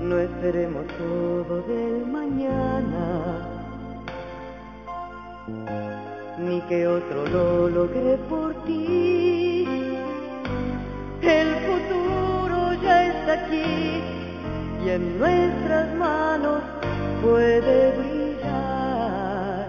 no esperemos todo del mañana, ni que otro lo logre por ti. El futuro ya está aquí y en nuestras manos puede brillar.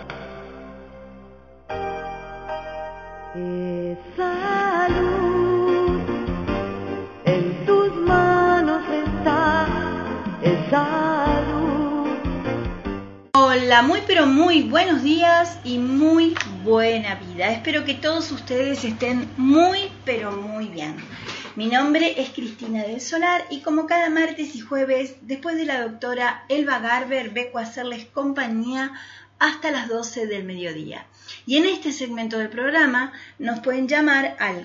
Esa luz en tus manos está, esa luz. Hola, muy pero muy buenos días y muy buena vida. Espero que todos ustedes estén muy pero muy bien. Mi nombre es Cristina del Solar y como cada martes y jueves, después de la doctora Elba Garber, vengo a hacerles compañía hasta las 12 del mediodía. Y en este segmento del programa nos pueden llamar al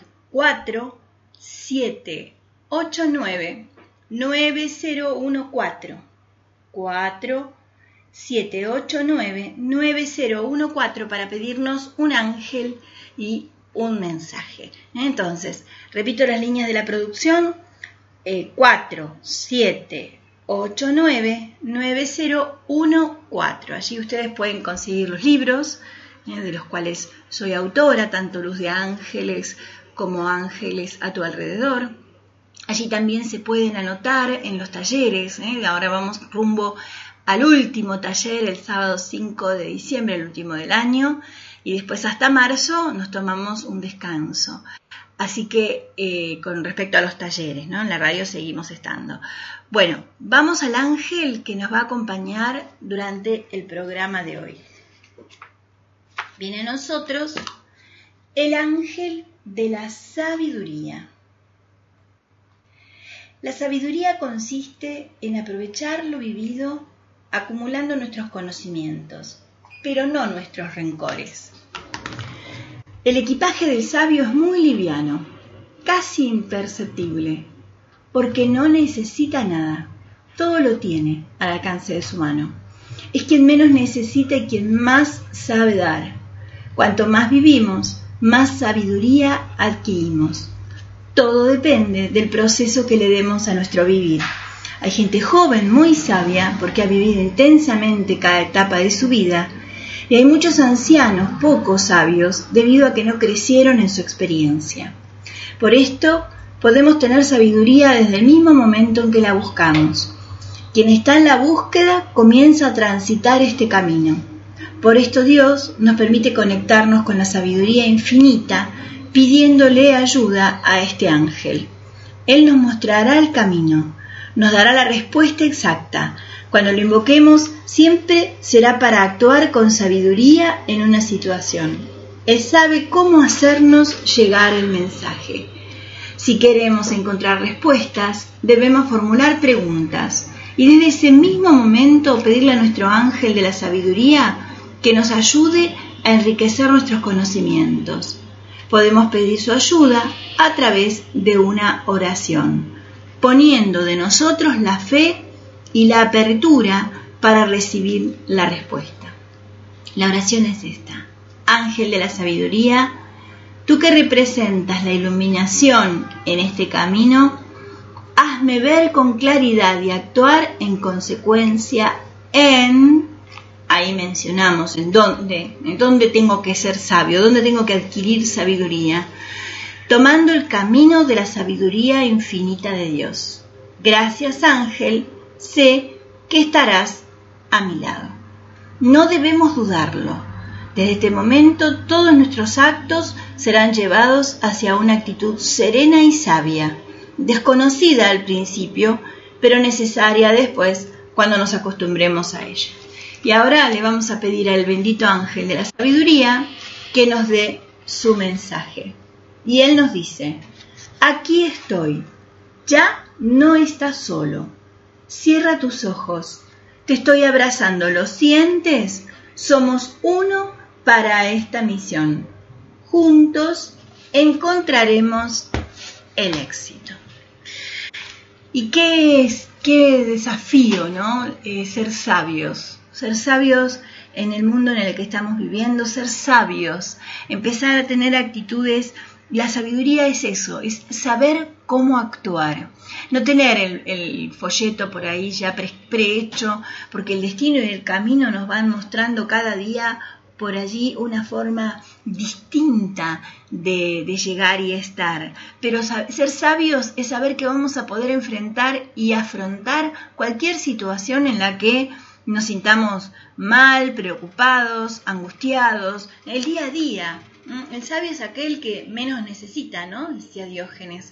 4789-9014. 4789-9014 para pedirnos un ángel y un mensaje. Entonces, repito las líneas de la producción: 4789-9014. Allí ustedes pueden conseguir los libros de los cuales soy autora, tanto Luz de Ángeles como Ángeles a tu alrededor. Allí también se pueden anotar en los talleres. Ahora vamos rumbo al último taller, el sábado 5 de diciembre, el último del año, y después hasta marzo nos tomamos un descanso. Así que con respecto a los talleres, ¿no? En la radio seguimos estando. Bueno, vamos al ángel que nos va a acompañar durante el programa de hoy. Viene a nosotros el ángel de la sabiduría. La sabiduría consiste en aprovechar lo vivido acumulando nuestros conocimientos, pero no nuestros rencores. El equipaje del sabio es muy liviano, casi imperceptible, porque no necesita nada, todo lo tiene al alcance de su mano. Es quien menos necesita y quien más sabe dar. Cuanto más vivimos, más sabiduría adquirimos. Todo depende del proceso que le demos a nuestro vivir. Hay gente joven muy sabia porque ha vivido intensamente cada etapa de su vida, y hay muchos ancianos poco sabios debido a que no crecieron en su experiencia. Por esto, podemos tener sabiduría desde el mismo momento en que la buscamos. Quien está en la búsqueda comienza a transitar este camino. Por esto Dios nos permite conectarnos con la sabiduría infinita, pidiéndole ayuda a este ángel. Él nos mostrará el camino, nos dará la respuesta exacta. Cuando lo invoquemos, siempre será para actuar con sabiduría en una situación. Él sabe cómo hacernos llegar el mensaje. Si queremos encontrar respuestas, debemos formular preguntas y desde ese mismo momento pedirle a nuestro ángel de la sabiduría que nos ayude a enriquecer nuestros conocimientos. Podemos pedir su ayuda a través de una oración, poniendo de nosotros la fe y la apertura para recibir la respuesta. La oración es esta: Ángel de la sabiduría, tú que representas la iluminación en este camino, hazme ver con claridad y actuar en consecuencia en... Ahí mencionamos en dónde tengo que ser sabio, dónde tengo que adquirir sabiduría, tomando el camino de la sabiduría infinita de Dios. Gracias, ángel, sé que estarás a mi lado. No debemos dudarlo. Desde este momento todos nuestros actos serán llevados hacia una actitud serena y sabia, desconocida al principio, pero necesaria después cuando nos acostumbremos a ella. Y ahora le vamos a pedir al bendito ángel de la sabiduría que nos dé su mensaje. Y él nos dice: aquí estoy, ya no estás solo. Cierra tus ojos, te estoy abrazando, ¿lo sientes? Somos uno para esta misión. Juntos encontraremos el éxito. Y qué desafío, ¿no? Ser sabios en el mundo en el que estamos viviendo, ser sabios, empezar a tener actitudes La sabiduría es eso, es saber cómo actuar. No tener el folleto por ahí ya prehecho, porque el destino y el camino nos van mostrando cada día por allí una forma distinta de llegar y estar. Pero ser sabios es saber que vamos a poder enfrentar y afrontar cualquier situación en la que nos sintamos mal, preocupados, angustiados, el día a día. El sabio es aquel que menos necesita, ¿no? Decía Diógenes.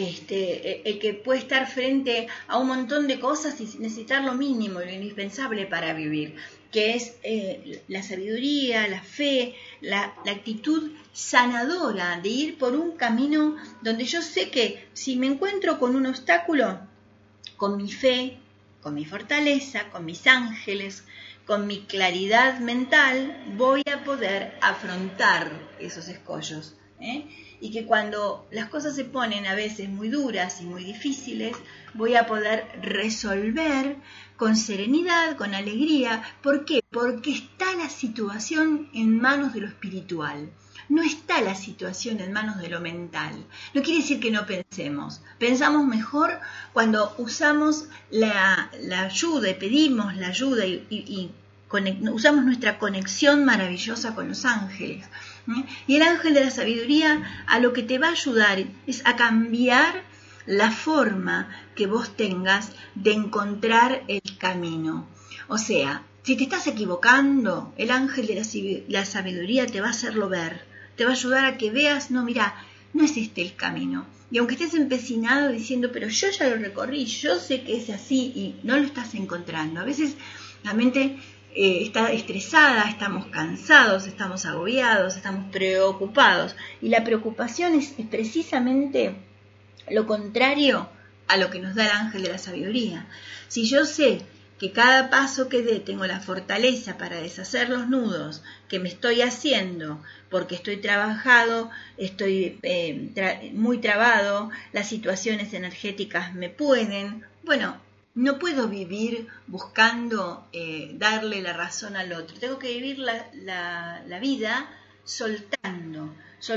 El que puede estar frente a un montón de cosas y necesitar lo mínimo, lo indispensable para vivir, que es la sabiduría, la fe, la actitud sanadora de ir por un camino donde yo sé que si me encuentro con un obstáculo, con mi fe, con mi fortaleza, con mis ángeles, con mi claridad mental, voy a poder afrontar esos escollos. Y que cuando las cosas se ponen a veces muy duras y muy difíciles, voy a poder resolver con serenidad, con alegría. ¿Por qué? Porque está la situación en manos de lo espiritual. No está la situación en manos de lo mental. No quiere decir que no pensemos. Pensamos mejor cuando usamos la ayuda y pedimos la ayuda y usamos nuestra conexión maravillosa con los ángeles. Y el ángel de la sabiduría a lo que te va a ayudar es a cambiar la forma que vos tengas de encontrar el camino. O sea, si te estás equivocando, el ángel de la sabiduría te va a hacerlo ver. Te va a ayudar a que veas, no, mira, no es este el camino. Y aunque estés empecinado diciendo, pero yo ya lo recorrí, yo sé que es así y no lo estás encontrando. A veces la mente está estresada, estamos cansados, estamos agobiados, estamos preocupados. Y la preocupación es precisamente lo contrario a lo que nos da el ángel de la sabiduría. Si yo sé que cada paso que dé tengo la fortaleza para deshacer los nudos que me estoy haciendo, porque estoy trabajado, estoy muy trabado, las situaciones energéticas me pueden, no puedo vivir buscando darle la razón al otro. Tengo que vivir la vida soltando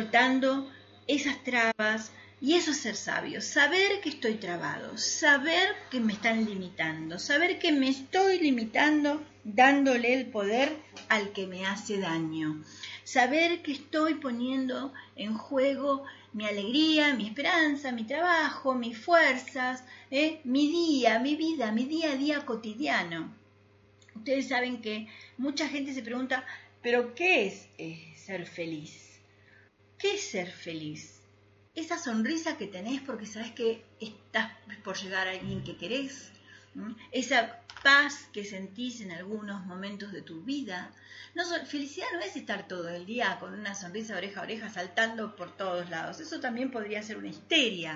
esas trabas, y eso es ser sabio. Saber que estoy trabado, saber que me están limitando, saber que me estoy limitando dándole el poder al que me hace daño. Saber que estoy poniendo en juego mi alegría, mi esperanza, mi trabajo, mis fuerzas, mi día, mi vida, mi día a día cotidiano. Ustedes saben que mucha gente se pregunta, ¿pero qué es ser feliz? ¿Qué es ser feliz? Esa sonrisa que tenés porque sabes que estás por llegar a alguien que querés. Esa paz que sentís en algunos momentos de tu vida. Felicidad no es estar todo el día con una sonrisa oreja a oreja saltando por todos lados. Eso también podría ser una histeria.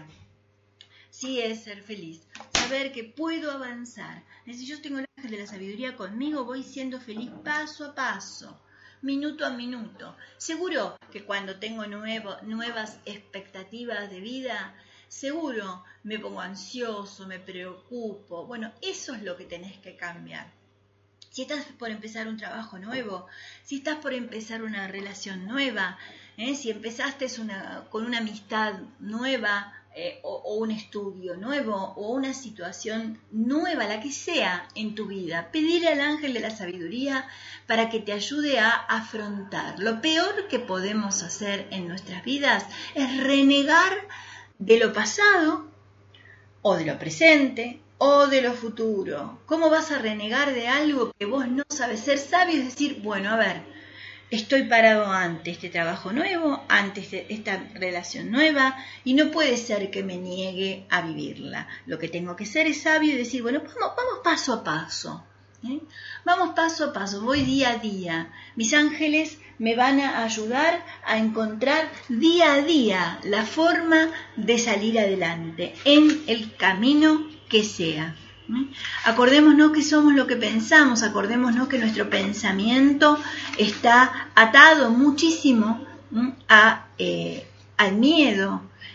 Sí es ser feliz, saber que puedo avanzar. Si yo tengo el ángel de la sabiduría conmigo, voy siendo feliz paso a paso, minuto a minuto. Seguro que cuando tengo nuevas expectativas de vida, seguro me pongo ansioso, me preocupo. Bueno, eso es lo que tenés que cambiar. Si estás por empezar un trabajo nuevo, si estás por empezar una relación nueva, si empezaste con una amistad nueva, o un estudio nuevo, o una situación nueva, la que sea en tu vida, pedir al ángel de la sabiduría para que te ayude a afrontar. Lo peor que podemos hacer en nuestras vidas es renegar de lo pasado, o de lo presente, o de lo futuro. ¿Cómo vas a renegar de algo que vos no sabes? Ser sabio es decir, bueno, a ver, estoy parado ante este trabajo nuevo, ante esta relación nueva, y no puede ser que me niegue a vivirla. Lo que tengo que ser es sabio y decir, bueno, vamos paso a paso. Vamos paso a paso, voy día a día. Mis ángeles me van a ayudar a encontrar día a día la forma de salir adelante en el camino que sea. Acordémonos que somos lo que pensamos, acordémonos que nuestro pensamiento está atado muchísimo al miedo,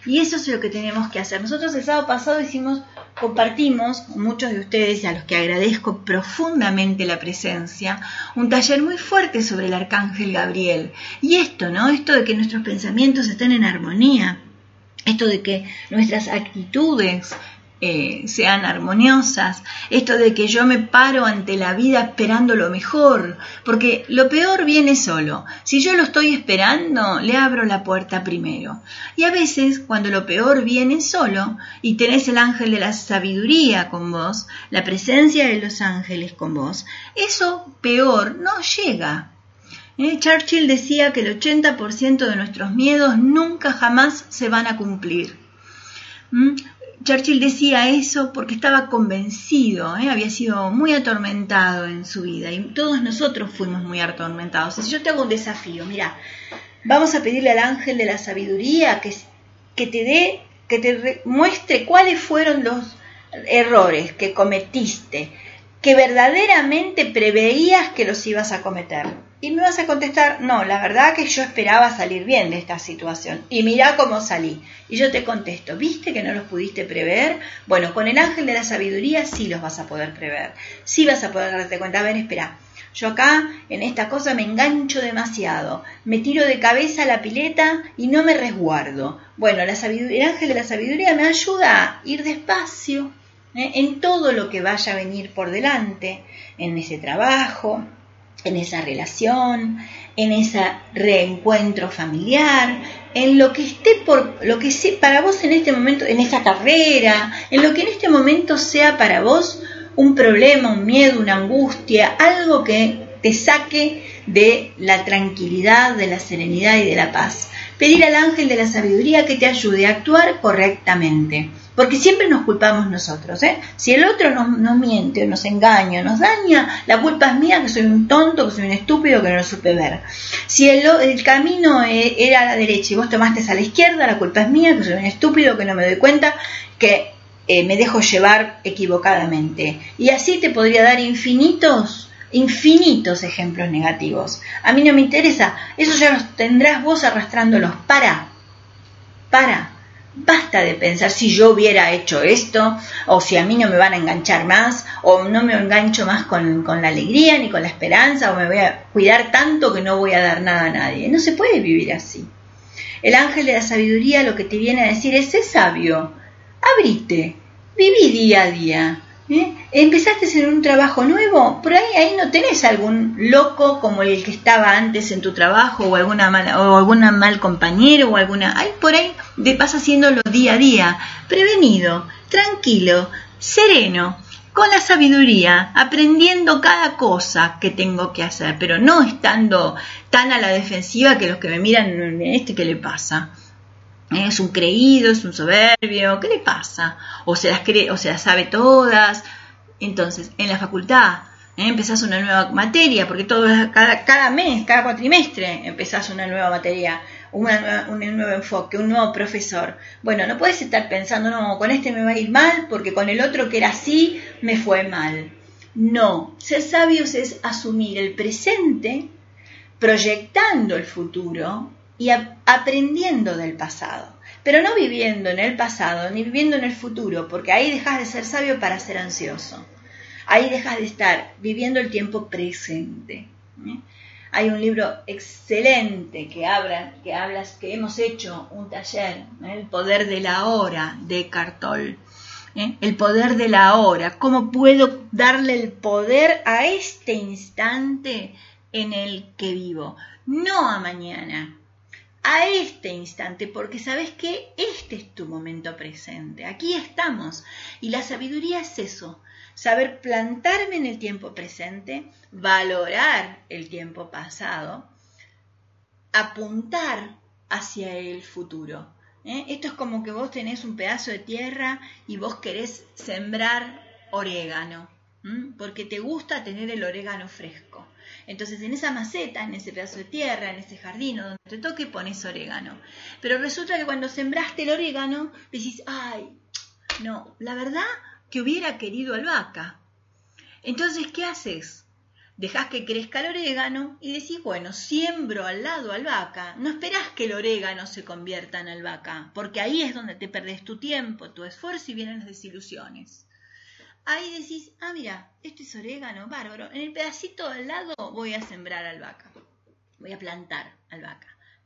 Y eso es lo que tenemos que hacer. Nosotros el sábado pasado compartimos con muchos de ustedes, a los que agradezco profundamente la presencia, un taller muy fuerte sobre el Arcángel Gabriel. Y esto, ¿no? Esto de que nuestros pensamientos estén en armonía, esto de que nuestras actitudes sean armoniosas, esto de que yo me paro ante la vida esperando lo mejor, porque lo peor viene solo. Si yo lo estoy esperando, le abro la puerta primero. Y a veces, cuando lo peor viene solo, y tenés el ángel de la sabiduría con vos, la presencia de los ángeles con vos, eso peor no llega. Churchill decía que el 80% de nuestros miedos nunca jamás se van a cumplir. Churchill decía eso porque estaba convencido, había sido muy atormentado en su vida y todos nosotros fuimos muy atormentados. Si yo te hago un desafío, mira, vamos a pedirle al ángel de la sabiduría que te muestre cuáles fueron los errores que cometiste, que verdaderamente preveías que los ibas a cometer. Y me vas a contestar, no, la verdad que yo esperaba salir bien de esta situación. Y mirá cómo salí. Y yo te contesto, ¿viste que no los pudiste prever? Bueno, con el ángel de la sabiduría sí los vas a poder prever. Sí vas a poder darte cuenta, a ver, espera, yo acá en esta cosa me engancho demasiado. Me tiro de cabeza a la pileta y no me resguardo. Bueno, el ángel de la sabiduría me ayuda a ir despacio en todo lo que vaya a venir por delante, en ese trabajo, en esa relación, en ese reencuentro familiar, en lo que sea para vos en este momento, en esa carrera, en lo que en este momento sea para vos un problema, un miedo, una angustia, algo que te saque de la tranquilidad, de la serenidad y de la paz. Pedir al ángel de la sabiduría que te ayude a actuar correctamente. Porque siempre nos culpamos nosotros, Si el otro nos miente, nos engaña, nos daña, la culpa es mía, que soy un tonto, que soy un estúpido, que no lo supe ver. Si el camino era a la derecha y vos tomaste a la izquierda, la culpa es mía, que soy un estúpido, que no me doy cuenta, que me dejo llevar equivocadamente. Y así te podría dar infinitos ejemplos negativos. A mí no me interesa, eso ya los tendrás vos arrastrándolos. Basta de pensar si yo hubiera hecho esto, o si a mí no me van a enganchar más, o no me engancho más con la alegría ni con la esperanza, o me voy a cuidar tanto que no voy a dar nada a nadie. No se puede vivir así. El ángel de la sabiduría lo que te viene a decir es: sé sabio, abrite, viví día a día. Empezaste en un trabajo nuevo, por ahí no tenés algún loco como el que estaba antes en tu trabajo, o algún mal compañero, o por ahí vas haciéndolo día a día, prevenido, tranquilo, sereno, con la sabiduría, aprendiendo cada cosa que tengo que hacer, pero no estando tan a la defensiva que los que me miran, ¿qué le pasa? Es un creído, es un soberbio, ¿qué le pasa? O se las sabe todas. Entonces, en la facultad empezás una nueva materia, porque cada mes, cada cuatrimestre empezás una nueva materia, un nuevo enfoque, un nuevo profesor. Bueno, no puedes estar pensando, no, con este me va a ir mal, porque con el otro que era así, me fue mal. No, ser sabios es asumir el presente, proyectando el futuro, y aprendiendo del pasado, pero no viviendo en el pasado ni viviendo en el futuro, porque ahí dejas de ser sabio para ser ansioso. Ahí dejas de estar viviendo el tiempo presente. Hay un libro excelente que hemos hecho un taller, El poder de la hora, de Eckhart Tolle. El poder de la hora. ¿Cómo puedo darle el poder a este instante en el que vivo? No a mañana. A este instante, porque sabes que este es tu momento presente, aquí estamos, y la sabiduría es eso, saber plantarme en el tiempo presente, valorar el tiempo pasado, apuntar hacia el futuro. Esto es como que vos tenés un pedazo de tierra y vos querés sembrar orégano, porque te gusta tener el orégano fresco. Entonces en esa maceta, en ese pedazo de tierra, en ese jardín donde te toque, pones orégano. Pero resulta que cuando sembraste el orégano, decís, ay, no, la verdad que hubiera querido albahaca. Entonces, ¿qué haces? dejás que crezca el orégano y decís, bueno, siembro al lado albahaca. No esperás que el orégano se convierta en albahaca, porque ahí es donde te perdés tu tiempo, tu esfuerzo y vienen las desilusiones. Ahí decís, mira, esto es orégano, bárbaro. En el pedacito al lado voy a sembrar albahaca, voy a plantar albahaca.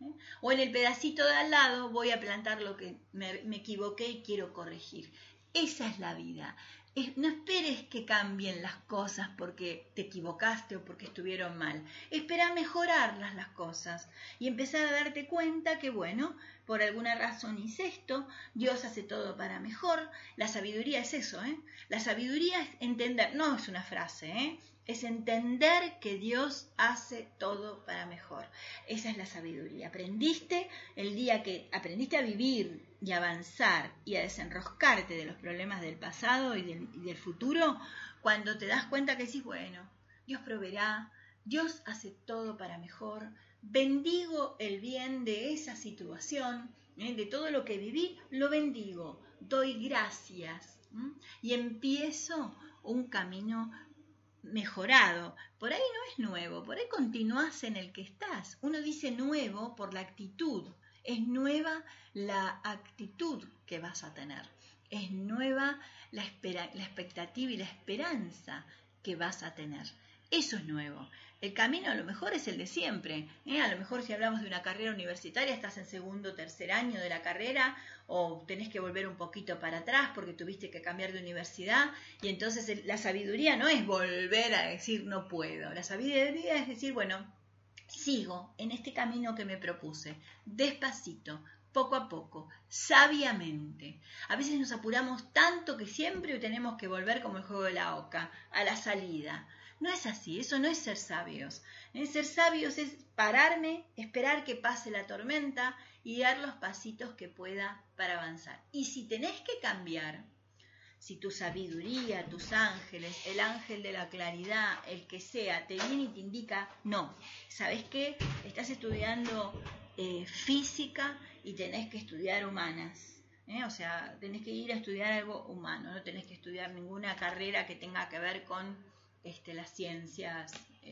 O en el pedacito de al lado voy a plantar lo que me equivoqué y quiero corregir. Esa es la vida. No esperes que cambien las cosas porque te equivocaste o porque estuvieron mal. Espera mejorarlas las cosas y empezar a darte cuenta que, bueno, por alguna razón hice esto, Dios hace todo para mejor. La sabiduría es eso, ¿eh? La sabiduría es entender, no es una frase, ¿eh? Es entender que Dios hace todo para mejor. Esa es la sabiduría. Aprendiste el día que aprendiste a vivir y a avanzar y a desenroscarte de los problemas del pasado y del futuro, cuando te das cuenta que decís, bueno, Dios proveerá, Dios hace todo para mejor, bendigo el bien de esa situación, de todo lo que viví, lo bendigo, doy gracias y empiezo un camino mejorado. Por ahí no es nuevo, por ahí continúas en el que estás. Uno dice nuevo por la actitud. Es nueva la actitud que vas a tener. Es nueva la expectativa y la esperanza que vas a tener. Eso es nuevo. El camino a lo mejor es el de siempre. A lo mejor si hablamos de una carrera universitaria, estás en segundo o tercer año de la carrera o tenés que volver un poquito para atrás porque tuviste que cambiar de universidad y entonces la sabiduría no es volver a decir no puedo. La sabiduría es decir, bueno, sigo en este camino que me propuse, despacito, poco a poco, sabiamente. A veces nos apuramos tanto que siempre tenemos que volver como el juego de la oca, a la salida. No es así, eso no es ser sabios. Ser sabios es pararme, esperar que pase la tormenta y dar los pasitos que pueda para avanzar. Y si tenés que cambiar, si tu sabiduría, tus ángeles, el ángel de la claridad, el que sea, te viene y te indica, no, ¿sabés qué? Estás estudiando física y tenés que estudiar humanas. O sea, tenés que ir a estudiar algo humano, no tenés que estudiar ninguna carrera que tenga que ver con las ciencias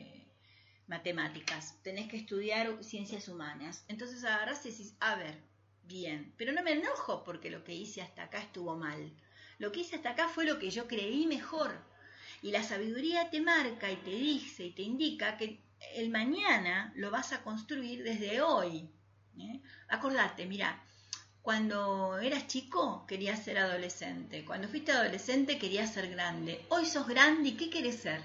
matemáticas. Tenés que estudiar ciencias humanas. Entonces agarrás y decís, a ver, bien, pero no me enojo porque lo que hice hasta acá estuvo mal. Lo que hice hasta acá fue lo que yo creí mejor. Y la sabiduría te marca y te dice y te indica que el mañana lo vas a construir desde hoy. Acordate, mira, cuando eras chico querías ser adolescente. Cuando fuiste adolescente querías ser grande. Hoy sos grande y ¿qué querés ser?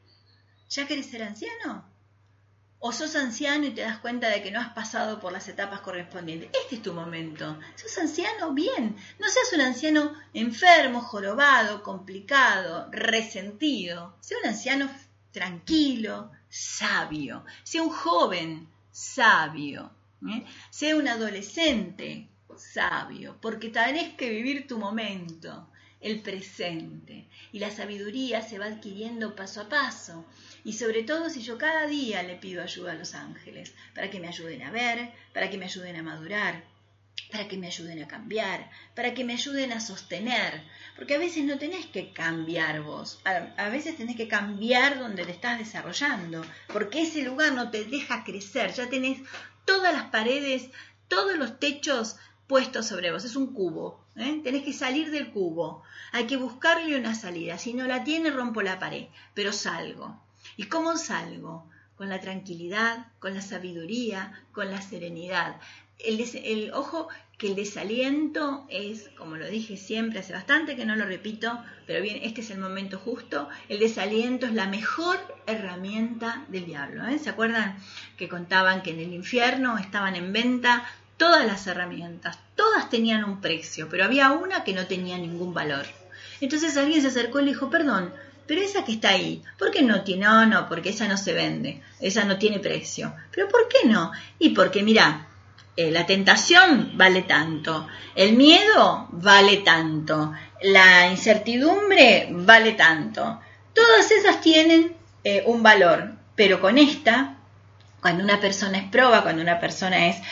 ¿Ya querés ser anciano? ¿O sos anciano y te das cuenta de que no has pasado por las etapas correspondientes? Este es tu momento. ¿Sos anciano? Bien. No seas un anciano enfermo, jorobado, complicado, resentido. Sea un anciano tranquilo, sabio. Sea un joven sabio. Sea un adolescente sabio. Porque tenés que vivir tu momento, el presente. Y la sabiduría se va adquiriendo paso a paso. Y sobre todo si yo cada día le pido ayuda a los ángeles, para que me ayuden a ver, para que me ayuden a madurar, para que me ayuden a cambiar, para que me ayuden a sostener. Porque a veces no tenés que cambiar vos, a veces tenés que cambiar donde te estás desarrollando, porque ese lugar no te deja crecer, ya tenés todas las paredes, todos los techos puestos sobre vos, es un cubo, tenés que salir del cubo, hay que buscarle una salida, si no la tiene rompo la pared, pero salgo. ¿Y cómo salgo? Con la tranquilidad, con la sabiduría, con la serenidad. Ojo que el desaliento es, como lo dije siempre, hace bastante que no lo repito, pero bien, este es el momento justo. El desaliento es la mejor herramienta del diablo. ¿Se acuerdan que contaban que en el infierno estaban en venta todas las herramientas? Todas tenían un precio, pero había una que no tenía ningún valor. Entonces alguien se acercó y le dijo, perdón, pero esa que está ahí, ¿por qué no tiene? No, porque esa no se vende, esa no tiene precio. ¿Pero por qué no? Y porque, mira, la tentación vale tanto, el miedo vale tanto, la incertidumbre vale tanto. Todas esas tienen un valor, pero con esta, cuando una persona es proba, cuando una persona es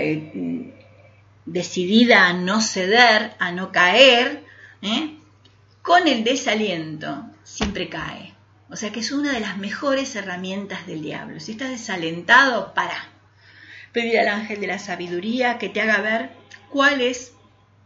decidida a no ceder, a no caer, con el desaliento siempre cae. O sea que es una de las mejores herramientas del diablo. Si estás desalentado, para. Pedir al ángel de la sabiduría que te haga ver cuál es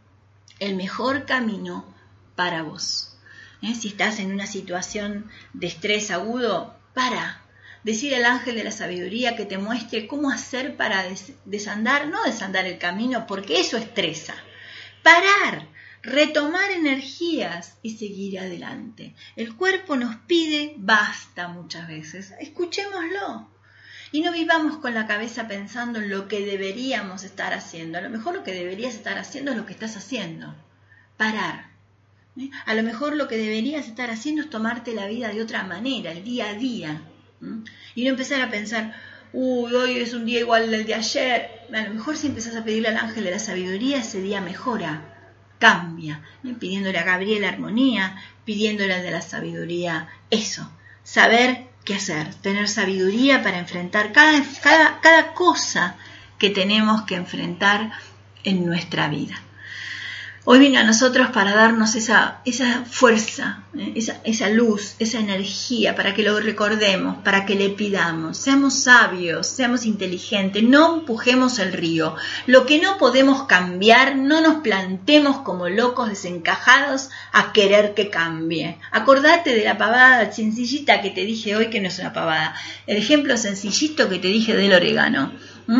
el mejor camino para vos. Si estás en una situación de estrés agudo, para. Decir al ángel de la sabiduría que te muestre cómo hacer para desandar, no desandar el camino, porque eso estresa. Parar, retomar energías y seguir adelante. El cuerpo nos pide basta muchas veces. Escuchémoslo. Y no vivamos con la cabeza pensando en lo que deberíamos estar haciendo. A lo mejor lo que deberías estar haciendo es lo que estás haciendo. Parar. A lo mejor lo que deberías estar haciendo es tomarte la vida de otra manera, el día a día. Y no empezar a pensar, hoy es un día igual al de ayer. A lo mejor si empezás a pedirle al ángel de la sabiduría, ese día mejora, cambia. Pidiéndole a Gabriel armonía, pidiéndole al de la sabiduría eso, saber qué hacer, tener sabiduría para enfrentar cada cosa que tenemos que enfrentar en nuestra vida. Hoy viene a nosotros para darnos esa fuerza, esa luz, esa energía, para que lo recordemos, para que le pidamos. Seamos sabios, seamos inteligentes, no empujemos el río. Lo que no podemos cambiar, no nos plantemos como locos desencajados a querer que cambie. Acordate de la pavada sencillita que te dije hoy, que no es una pavada. El ejemplo sencillito que te dije del orégano.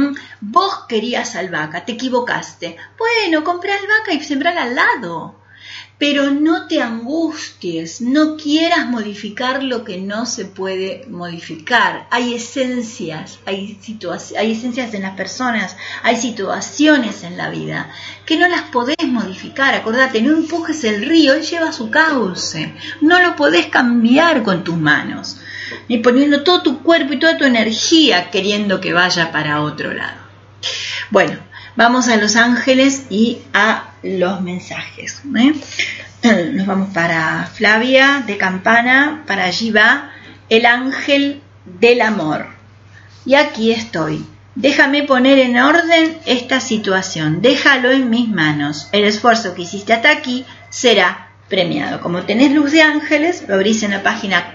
Vos querías albahaca, te equivocaste. Bueno, comprá albahaca y sembrala al lado. Pero no te angusties, no quieras modificar lo que no se puede modificar. Hay esencias, hay esencias en las personas, hay situaciones en la vida que no las podés modificar. Acordate, no empujes el río, él lleva su cauce. No lo podés cambiar con tus manos, ni poniendo todo tu cuerpo y toda tu energía queriendo que vaya para otro lado. Bueno, vamos a los ángeles y a los mensajes. Nos vamos para Flavia de Campana, para allí va el ángel del amor. Y aquí estoy. Déjame poner en orden esta situación. Déjalo en mis manos. El esfuerzo que hiciste hasta aquí será premiado. Como tenés luz de ángeles, lo abrís en la página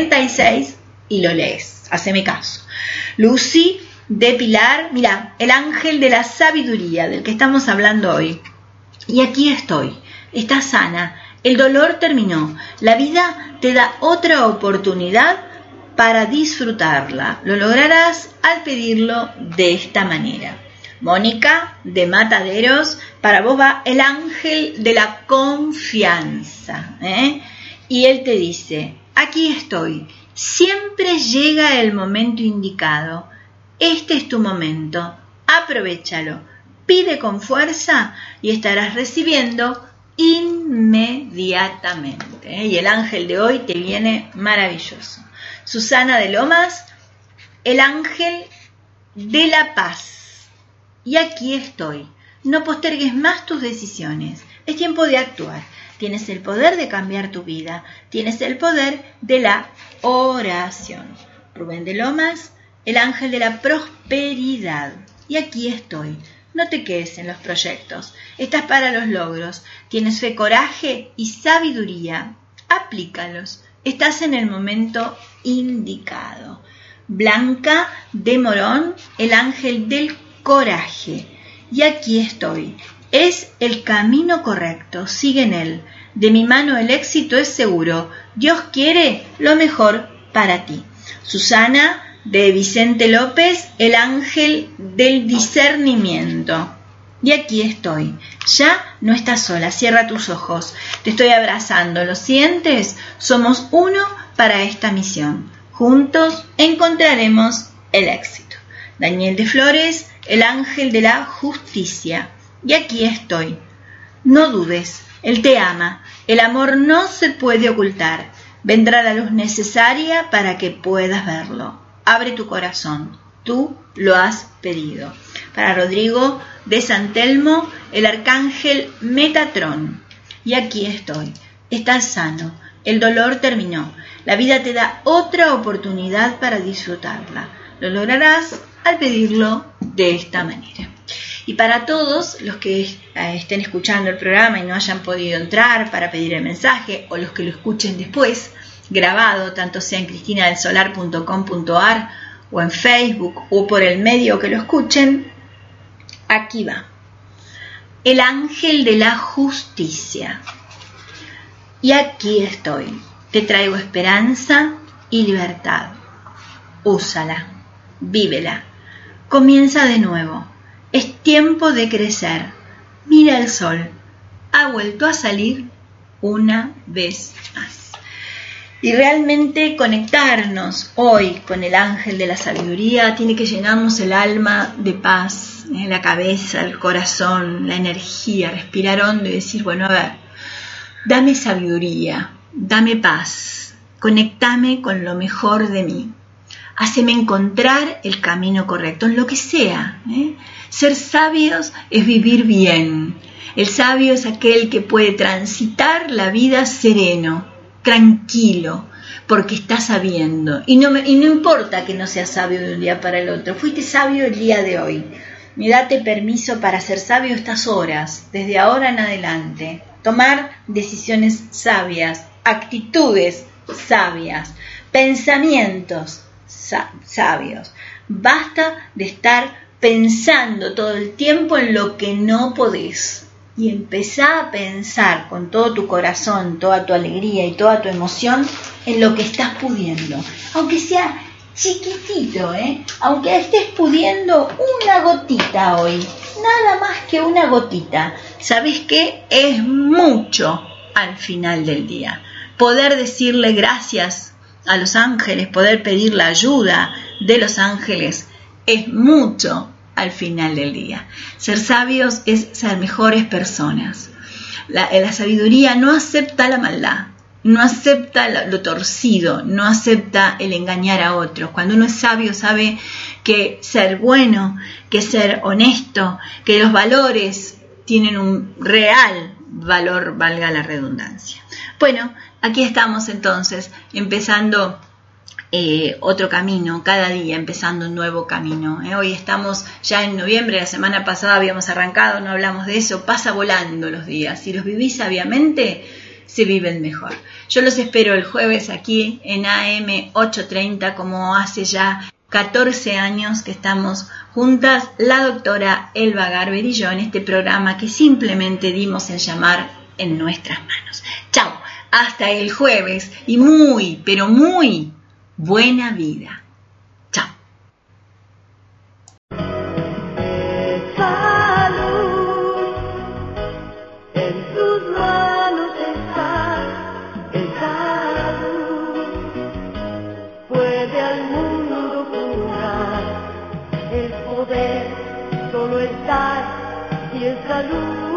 46 y lo lees. Haceme caso. Lucy de Pilar, mira, el ángel de la sabiduría del que estamos hablando hoy. Y aquí estoy. Estás sana. El dolor terminó. La vida te da otra oportunidad para disfrutarla. Lo lograrás al pedirlo de esta manera. Mónica de Mataderos, para vos va el ángel de la confianza. Y él te dice, aquí estoy. Siempre llega el momento indicado. Este es tu momento. Aprovéchalo. Pide con fuerza y estarás recibiendo inmediatamente. Y el ángel de hoy te viene maravilloso. Susana de Lomas, el ángel de la paz. Y aquí estoy. No postergues más tus decisiones. Es tiempo de actuar. Tienes el poder de cambiar tu vida. Tienes el poder de la oración. Rubén de Lomas, el ángel de la prosperidad. Y aquí estoy. No te quedes en los proyectos. Estás para los logros. Tienes fe, coraje y sabiduría. Aplícalos. Estás en el momento indicado. Blanca de Morón, el ángel del coraje. Y aquí estoy. Es el camino correcto. Sigue en él. De mi mano el éxito es seguro. Dios quiere lo mejor para ti. Susana de Vicente López, el ángel del discernimiento. Y aquí estoy. Ya no estás sola. Cierra tus ojos. Te estoy abrazando. ¿Lo sientes? Somos uno para esta misión. Juntos encontraremos el éxito. Daniel de Flores, el ángel de la justicia. Y aquí estoy. No dudes. Él te ama. El amor no se puede ocultar. Vendrá la luz necesaria para que puedas verlo. Abre tu corazón. Tú lo has pedido. Para Rodrigo de San Telmo, el arcángel Metatrón. Y aquí estoy. Estás sano. El dolor terminó. La vida te da otra oportunidad para disfrutarla. Lo lograrás al pedirlo de esta manera. Y para todos los que estén escuchando el programa y no hayan podido entrar para pedir el mensaje, o los que lo escuchen después, grabado, tanto sea en cristinadelsolar.com.ar o en Facebook o por el medio que lo escuchen. Aquí va. El ángel de la justicia. Y aquí estoy. Te traigo esperanza y libertad. Úsala, vívela. Comienza de nuevo. Es tiempo de crecer. Mira el sol. Ha vuelto a salir una vez más. Y realmente conectarnos hoy con el ángel de la sabiduría tiene que llenarnos el alma de paz, la cabeza, el corazón, la energía, respirar hondo y decir, bueno, a ver, dame sabiduría, dame paz, conectame con lo mejor de mí, haceme encontrar el camino correcto, en lo que sea. Ser sabios es vivir bien. El sabio es aquel que puede transitar la vida sereno, tranquilo, porque está sabiendo. Y no importa que no seas sabio de un día para el otro, fuiste sabio el día de hoy. Y date permiso para ser sabio estas horas, desde ahora en adelante. Tomar decisiones sabias, actitudes sabias, pensamientos sabios. Basta de estar pensando todo el tiempo en lo que no podés. Y empezá a pensar con todo tu corazón, toda tu alegría y toda tu emoción en lo que estás pudiendo. Aunque sea chiquitito, aunque estés pudiendo una gotita hoy, nada más que una gotita. ¿Sabés qué? Es mucho al final del día. Poder decirle gracias a los ángeles, poder pedir la ayuda de los ángeles, es mucho al final del día. Ser sabios es ser mejores personas. La sabiduría no acepta la maldad, no acepta lo torcido, no acepta el engañar a otros. Cuando uno es sabio sabe que ser bueno, que ser honesto, que los valores tienen un real valor, valga la redundancia. Bueno, aquí estamos entonces empezando otro camino, cada día empezando un nuevo camino. Hoy estamos ya en noviembre, la semana pasada habíamos arrancado, no hablamos de eso, pasa volando los días. Si los vivís sabiamente, se viven mejor. Yo los espero el jueves aquí en AM 830, como hace ya 14 años que estamos juntas, la doctora Elba Garber y yo, en este programa que simplemente dimos en llamar En Nuestras Manos. Chao, hasta el jueves y muy, pero muy buena vida. Chao. Salud, en tus manos está el salud. Puede al mundo curar, el poder solo está y el salud.